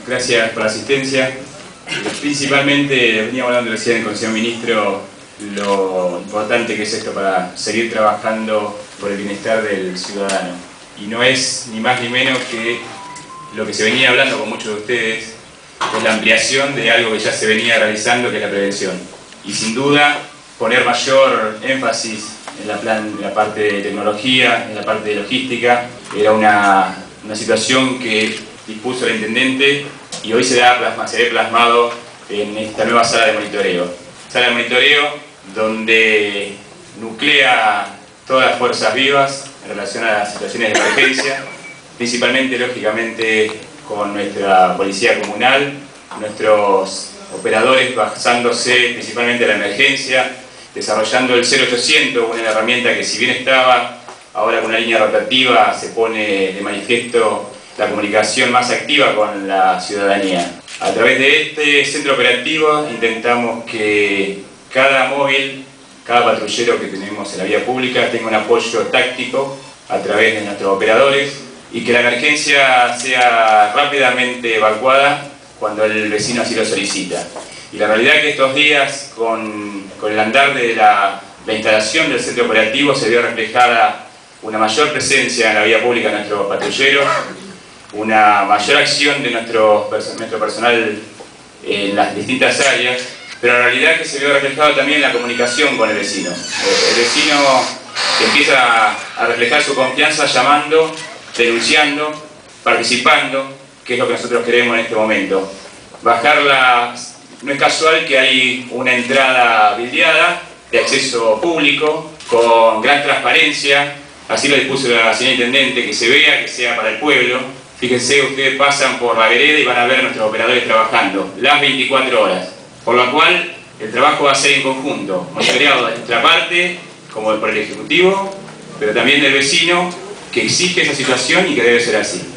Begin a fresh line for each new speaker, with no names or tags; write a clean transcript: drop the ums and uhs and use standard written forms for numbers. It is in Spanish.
gracias por la asistencia. Principalmente, veníamos hablando recién con el señor ministro, lo importante que es esto para seguir trabajando por el bienestar del ciudadano. Y no es ni más ni menos que lo que se venía hablando con muchos de ustedes, es la ampliación de algo que ya se venía realizando, que es la prevención. Y sin duda, poner mayor énfasis en la parte de tecnología, en la parte de logística, era una situación que dispuso el intendente y hoy se ve plasmado en esta nueva sala de monitoreo. Sala de monitoreo donde nuclea todas las fuerzas vivas en relación a las situaciones de emergencia, principalmente, lógicamente, con nuestra policía comunal, nuestros operadores basándose principalmente en la emergencia, desarrollando el 0800, una herramienta que si bien estaba, ahora con una línea rotativa se pone de manifiesto la comunicación más activa con la ciudadanía. A través de este centro operativo intentamos que cada móvil, cada patrullero que tenemos en la vía pública tenga un apoyo táctico a través de nuestros operadores y que la emergencia sea rápidamente evacuada cuando el vecino así lo solicita. Y la realidad es que estos días, con el andar de la instalación del centro operativo, se vio reflejada una mayor presencia en la vía pública de nuestros patrulleros, una mayor acción de nuestro personal en las distintas áreas, pero la realidad es que se vio reflejado también la comunicación con el vecino. El vecino que empieza a reflejar su confianza llamando, denunciando, participando, que es lo que nosotros queremos en este momento. No es casual que hay una entrada vidriada de acceso público con gran transparencia, así lo dispuso la señora intendente, que se vea, que sea para el pueblo. Fíjense, ustedes pasan por la vereda y van a ver a nuestros operadores trabajando las 24 horas, por lo cual el trabajo va a ser en conjunto, monitoreado de nuestra parte, como por el Ejecutivo, pero también del vecino, que exige esa situación y que debe ser así.